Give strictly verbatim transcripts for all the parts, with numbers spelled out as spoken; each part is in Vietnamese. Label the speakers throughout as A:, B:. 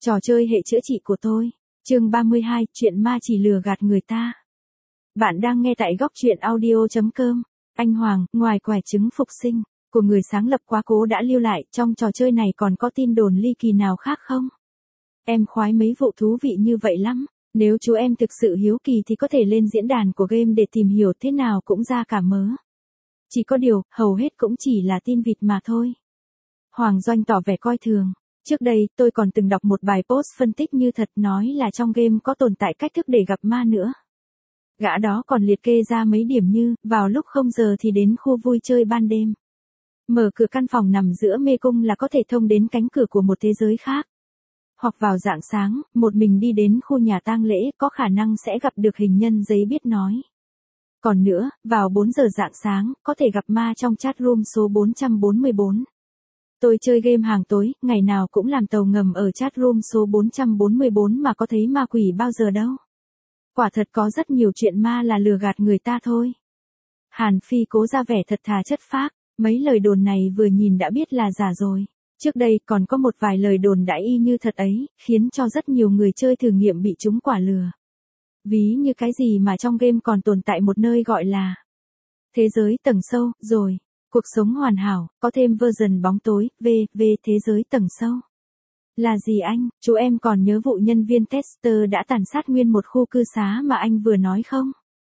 A: Trò chơi hệ chữa trị của tôi. Chương ba mươi hai, chuyện ma chỉ lừa gạt người ta. Bạn đang nghe tại góc truyện audio chấm com. Anh Hoàng, ngoài quẻ trứng phục sinh của người sáng lập quá cố đã lưu lại, trong trò chơi này còn có tin đồn ly kỳ nào khác không? Em khoái mấy vụ thú vị như vậy lắm. Nếu chú em thực sự hiếu kỳ thì có thể lên diễn đàn của game để tìm hiểu, thế nào cũng ra cả mớ. Chỉ có điều, hầu hết cũng chỉ là tin vịt mà thôi. Hoàng Doanh tỏ vẻ coi thường. Trước đây, tôi còn từng đọc một bài post phân tích như thật, nói là trong game có tồn tại cách thức để gặp ma nữa. Gã đó còn liệt kê ra mấy điểm như, vào lúc không giờ thì đến khu vui chơi ban đêm. Mở cửa căn phòng nằm giữa mê cung là có thể thông đến cánh cửa của một thế giới khác. Hoặc vào rạng sáng, một mình đi đến khu nhà tang lễ, có khả năng sẽ gặp được hình nhân giấy biết nói. Còn nữa, vào bốn giờ rạng sáng, có thể gặp ma trong chat room số bốn trăm bốn mươi bốn. Tôi chơi game hàng tối, ngày nào cũng làm tàu ngầm ở chat room số bốn trăm bốn mươi bốn mà có thấy ma quỷ bao giờ đâu. Quả thật có rất nhiều chuyện ma là lừa gạt người ta thôi. Hàn Phi cố ra vẻ thật thà chất phác, mấy lời đồn này vừa nhìn đã biết là giả rồi. Trước đây còn có một vài lời đồn đã y như thật ấy, khiến cho rất nhiều người chơi thử nghiệm bị trúng quả lừa. Ví như cái gì mà trong game còn tồn tại một nơi gọi là thế giới tầng sâu, rồi cuộc sống hoàn hảo, có thêm version bóng tối, về, về thế giới tầng sâu. Là gì anh, chú em còn nhớ vụ nhân viên tester đã tàn sát nguyên một khu cư xá mà anh vừa nói không?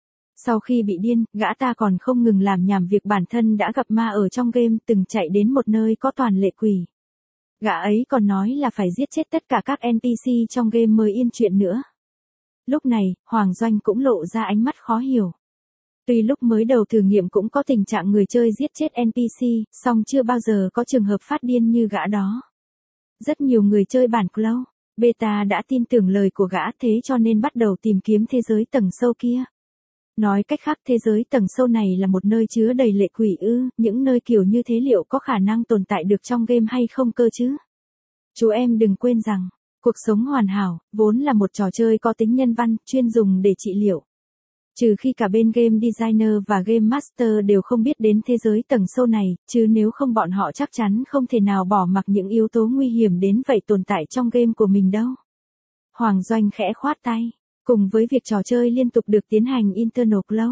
A: Sau khi bị điên, gã ta còn không ngừng làm nhảm việc bản thân đã gặp ma ở trong game, từng chạy đến một nơi có toàn lệ quỷ. Gã ấy còn nói là phải giết chết tất cả các en pê xê trong game mới yên chuyện nữa. Lúc này, Hoàng Doanh cũng lộ ra ánh mắt khó hiểu. Tuy lúc mới đầu thử nghiệm cũng có tình trạng người chơi giết chết en pê xê, song chưa bao giờ có trường hợp phát điên như gã đó. Rất nhiều người chơi bản Cloud, Beta đã tin tưởng lời của gã, thế cho nên bắt đầu tìm kiếm thế giới tầng sâu kia. Nói cách khác, thế giới tầng sâu này là một nơi chứa đầy lệ quỷ ư, những nơi kiểu như thế liệu có khả năng tồn tại được trong game hay không cơ chứ? Chú em đừng quên rằng, cuộc sống hoàn hảo, vốn là một trò chơi có tính nhân văn, chuyên dùng để trị liệu. Trừ khi cả bên game designer và game master đều không biết đến thế giới tầng sâu này, chứ nếu không bọn họ chắc chắn không thể nào bỏ mặc những yếu tố nguy hiểm đến vậy tồn tại trong game của mình đâu. Hoàng Doanh khẽ khoát tay. Cùng với việc trò chơi liên tục được tiến hành internal cloud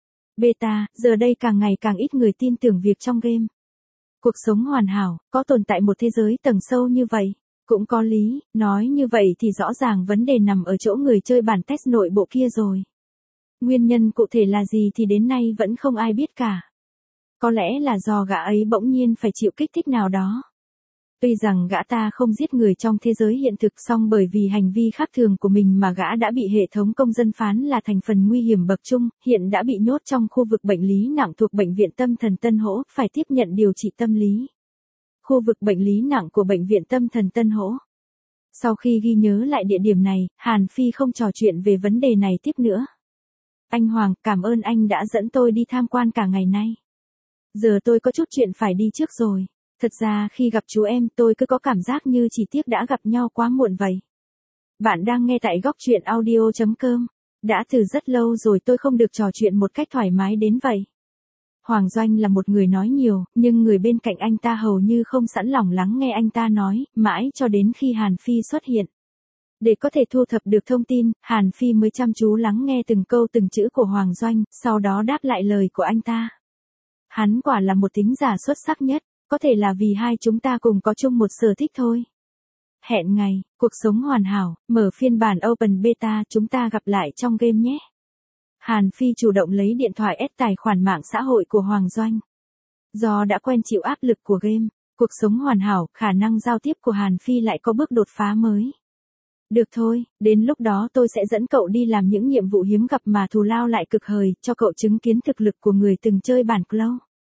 A: beta, giờ đây càng ngày càng ít người tin tưởng việc trong game. Cuộc sống hoàn hảo, có tồn tại một thế giới tầng sâu như vậy. Cũng có lý, nói như vậy thì rõ ràng vấn đề nằm ở chỗ người chơi bản test nội bộ kia rồi. Nguyên nhân cụ thể là gì thì đến nay vẫn không ai biết cả. Có lẽ là do gã ấy bỗng nhiên phải chịu kích thích nào đó. Tuy rằng gã ta không giết người trong thế giới hiện thực, song bởi vì hành vi khác thường của mình mà gã đã bị hệ thống công dân phán là thành phần nguy hiểm bậc trung, hiện đã bị nhốt trong khu vực bệnh lý nặng thuộc Bệnh viện Tâm thần Tân Hỗ, phải tiếp nhận điều trị tâm lý. Khu vực bệnh lý nặng của Bệnh viện Tâm thần Tân Hỗ. Sau khi ghi nhớ lại địa điểm này, Hàn Phi không trò chuyện về vấn đề này tiếp nữa. Anh Hoàng, cảm ơn anh đã dẫn tôi đi tham quan cả ngày nay. Giờ tôi có chút chuyện phải đi trước rồi. Thật ra khi gặp chú em tôi cứ có cảm giác như chỉ tiếc đã gặp nhau quá muộn vậy. Bạn đang nghe tại góc truyện audio chấm com. Đã từ rất lâu rồi tôi không được trò chuyện một cách thoải mái đến vậy. Hoàng Doanh là một người nói nhiều, nhưng người bên cạnh anh ta hầu như không sẵn lòng lắng nghe anh ta nói, mãi cho đến khi Hàn Phi xuất hiện. Để có thể thu thập được thông tin, Hàn Phi mới chăm chú lắng nghe từng câu từng chữ của Hoàng Doanh, sau đó đáp lại lời của anh ta. Hắn quả là một thính giả xuất sắc nhất. Có thể là vì hai chúng ta cùng có chung một sở thích thôi. Hẹn ngày, cuộc sống hoàn hảo, mở phiên bản Open Beta, chúng ta gặp lại trong game nhé. Hàn Phi chủ động lấy điện thoại add tài khoản mạng xã hội của Hoàng Doanh. Do đã quen chịu áp lực của game, cuộc sống hoàn hảo, khả năng giao tiếp của Hàn Phi lại có bước đột phá mới. Được thôi, đến lúc đó tôi sẽ dẫn cậu đi làm những nhiệm vụ hiếm gặp mà thù lao lại cực hời, cho cậu chứng kiến thực lực của người từng chơi bản Cloud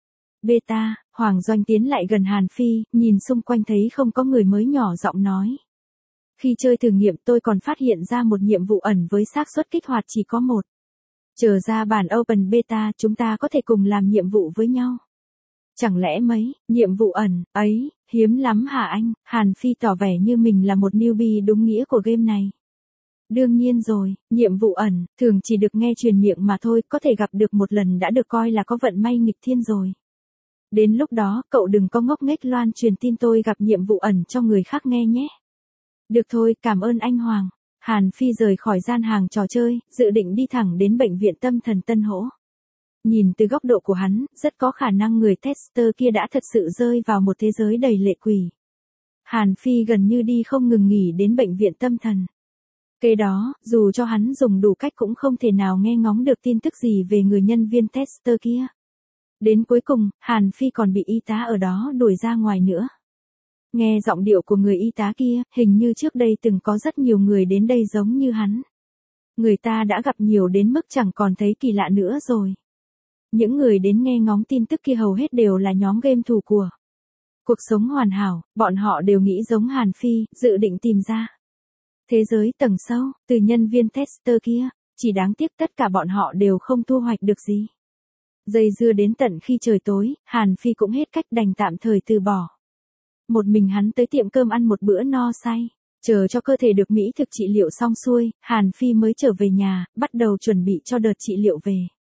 A: Beta. Hoàng Doanh tiến lại gần Hàn Phi, nhìn xung quanh thấy không có người mới, nhỏ giọng nói. Khi chơi thử nghiệm tôi còn phát hiện ra một nhiệm vụ ẩn với xác suất kích hoạt chỉ có một. Trở ra bản Open Beta chúng ta có thể cùng làm nhiệm vụ với nhau. Chẳng lẽ mấy, nhiệm vụ ẩn, ấy, hiếm lắm hả anh? Hàn Phi tỏ vẻ như mình là một newbie đúng nghĩa của game này. Đương nhiên rồi, nhiệm vụ ẩn, thường chỉ được nghe truyền miệng mà thôi, có thể gặp được một lần đã được coi là có vận may nghịch thiên rồi. Đến lúc đó, cậu đừng có ngốc nghếch loan truyền tin tôi gặp nhiệm vụ ẩn cho người khác nghe nhé. Được thôi, cảm ơn anh Hoàng. Hàn Phi rời khỏi gian hàng trò chơi, dự định đi thẳng đến bệnh viện tâm thần Tân Hỗ. Nhìn từ góc độ của hắn, rất có khả năng người tester kia đã thật sự rơi vào một thế giới đầy lệ quỷ. Hàn Phi gần như đi không ngừng nghỉ đến bệnh viện tâm thần. Kế đó, dù cho hắn dùng đủ cách cũng không thể nào nghe ngóng được tin tức gì về người nhân viên tester kia. Đến cuối cùng, Hàn Phi còn bị y tá ở đó đuổi ra ngoài nữa. Nghe giọng điệu của người y tá kia, hình như trước đây từng có rất nhiều người đến đây giống như hắn. Người ta đã gặp nhiều đến mức chẳng còn thấy kỳ lạ nữa rồi. Những người đến nghe ngóng tin tức kia hầu hết đều là nhóm game thủ của Cuộc Sống Hoàn Hảo, bọn họ đều nghĩ giống Hàn Phi, dự định tìm ra thế giới tầng sâu, từ nhân viên tester kia, chỉ đáng tiếc tất cả bọn họ đều không thu hoạch được gì. Dây dưa đến tận khi trời tối, Hàn Phi cũng hết cách đành tạm thời từ bỏ. Một mình hắn tới tiệm cơm ăn một bữa no say, chờ cho cơ thể được mỹ thực trị liệu xong xuôi, Hàn Phi mới trở về nhà, bắt đầu chuẩn bị cho đợt trị liệu về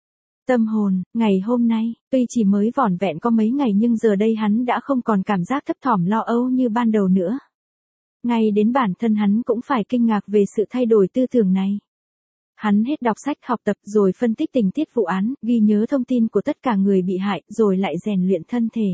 A: tâm hồn. Ngày hôm nay, tuy chỉ mới vỏn vẹn có mấy ngày nhưng giờ đây hắn đã không còn cảm giác thấp thỏm lo âu như ban đầu nữa. Ngay đến bản thân hắn cũng phải kinh ngạc về sự thay đổi tư tưởng này. Hắn hết đọc sách học tập rồi phân tích tình tiết vụ án, ghi nhớ thông tin của tất cả người bị hại rồi lại rèn luyện thân thể.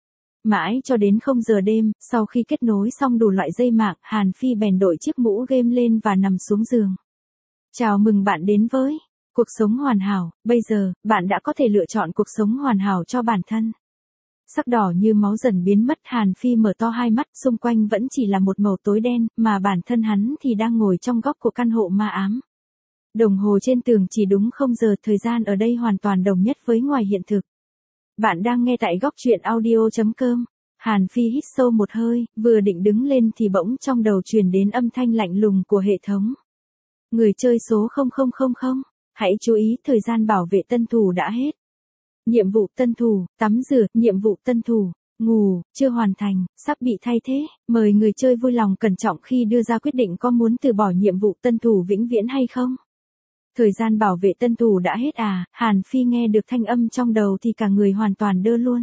A: Mãi cho đến không giờ đêm, sau khi kết nối xong đủ loại dây mạng, Hàn Phi bèn đội chiếc mũ game lên và nằm xuống giường. Chào mừng bạn đến với Cuộc Sống Hoàn Hảo. Bây giờ, bạn đã có thể lựa chọn cuộc sống hoàn hảo cho bản thân. Sắc đỏ như máu dần biến mất, Hàn Phi mở to hai mắt, xung quanh vẫn chỉ là một màu tối đen, mà bản thân hắn thì đang ngồi trong góc của căn hộ ma ám. Đồng hồ trên tường chỉ đúng không giờ, thời gian ở đây hoàn toàn đồng nhất với ngoài hiện thực. Bạn đang nghe tại góc truyện audio chấm com. Hàn Phi hít sâu một hơi, vừa định đứng lên thì bỗng trong đầu truyền đến âm thanh lạnh lùng của hệ thống. Người chơi số không không không không, hãy chú ý thời gian bảo vệ tân thủ đã hết. Nhiệm vụ tân thủ, tắm rửa, nhiệm vụ tân thủ, ngủ, chưa hoàn thành, sắp bị thay thế. Mời người chơi vui lòng cẩn trọng khi đưa ra quyết định có muốn từ bỏ nhiệm vụ tân thủ vĩnh viễn hay không. Thời gian bảo vệ tân thủ đã hết à, Hàn Phi nghe được thanh âm trong đầu thì cả người hoàn toàn đơ luôn.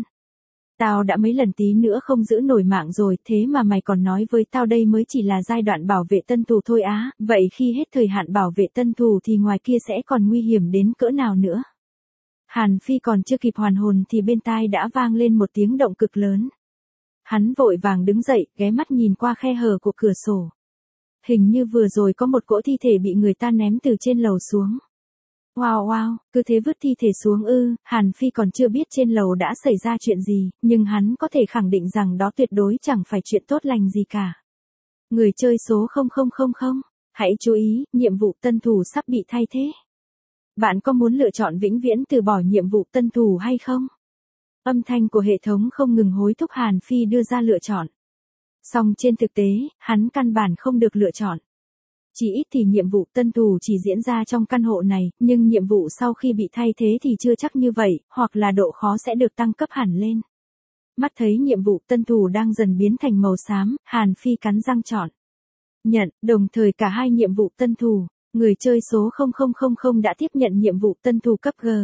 A: Tao đã mấy lần tí nữa không giữ nổi mạng rồi, thế mà mày còn nói với tao đây mới chỉ là giai đoạn bảo vệ tân thủ thôi á, vậy khi hết thời hạn bảo vệ tân thủ thì ngoài kia sẽ còn nguy hiểm đến cỡ nào nữa. Hàn Phi còn chưa kịp hoàn hồn thì bên tai đã vang lên một tiếng động cực lớn. Hắn vội vàng đứng dậy, ghé mắt nhìn qua khe hở của cửa sổ. Hình như vừa rồi có một cỗ thi thể bị người ta ném từ trên lầu xuống. Wow wow, cứ thế vứt thi thể xuống ư, Hàn Phi còn chưa biết trên lầu đã xảy ra chuyện gì, nhưng hắn có thể khẳng định rằng đó tuyệt đối chẳng phải chuyện tốt lành gì cả. Người chơi số không không không không, hãy chú ý, nhiệm vụ tân thủ sắp bị thay thế. Bạn có muốn lựa chọn vĩnh viễn từ bỏ nhiệm vụ tân thủ hay không? Âm thanh của hệ thống không ngừng hối thúc Hàn Phi đưa ra lựa chọn. Song trên thực tế, hắn căn bản không được lựa chọn. Chỉ ít thì nhiệm vụ tân thủ chỉ diễn ra trong căn hộ này, nhưng nhiệm vụ sau khi bị thay thế thì chưa chắc như vậy, hoặc là độ khó sẽ được tăng cấp hẳn lên. Mắt thấy nhiệm vụ tân thủ đang dần biến thành màu xám, Hàn Phi cắn răng chọn nhận, đồng thời cả hai nhiệm vụ tân thủ. Người chơi số không không không không đã tiếp nhận nhiệm vụ tân thủ cấp G.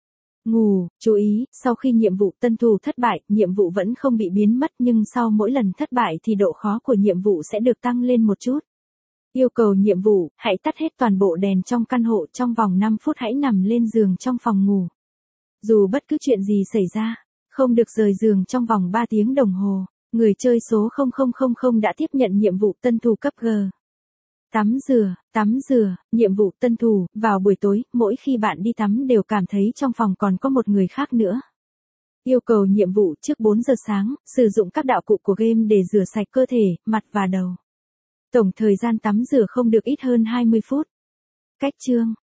A: Ngủ, chú ý, sau khi nhiệm vụ tân thủ thất bại, nhiệm vụ vẫn không bị biến mất nhưng sau mỗi lần thất bại thì độ khó của nhiệm vụ sẽ được tăng lên một chút. Yêu cầu nhiệm vụ, hãy tắt hết toàn bộ đèn trong căn hộ trong vòng năm phút, hãy nằm lên giường trong phòng ngủ. Dù bất cứ chuyện gì xảy ra, không được rời giường trong vòng ba tiếng đồng hồ. Người chơi số không không không không đã tiếp nhận nhiệm vụ tân thủ cấp G. Tắm rửa, tắm rửa, nhiệm vụ tân thủ, vào buổi tối, mỗi khi bạn đi tắm đều cảm thấy trong phòng còn có một người khác nữa. Yêu cầu nhiệm vụ trước bốn giờ sáng, sử dụng các đạo cụ của game để rửa sạch cơ thể, mặt và đầu. Tổng thời gian tắm rửa không được ít hơn hai mươi phút. Cách chương,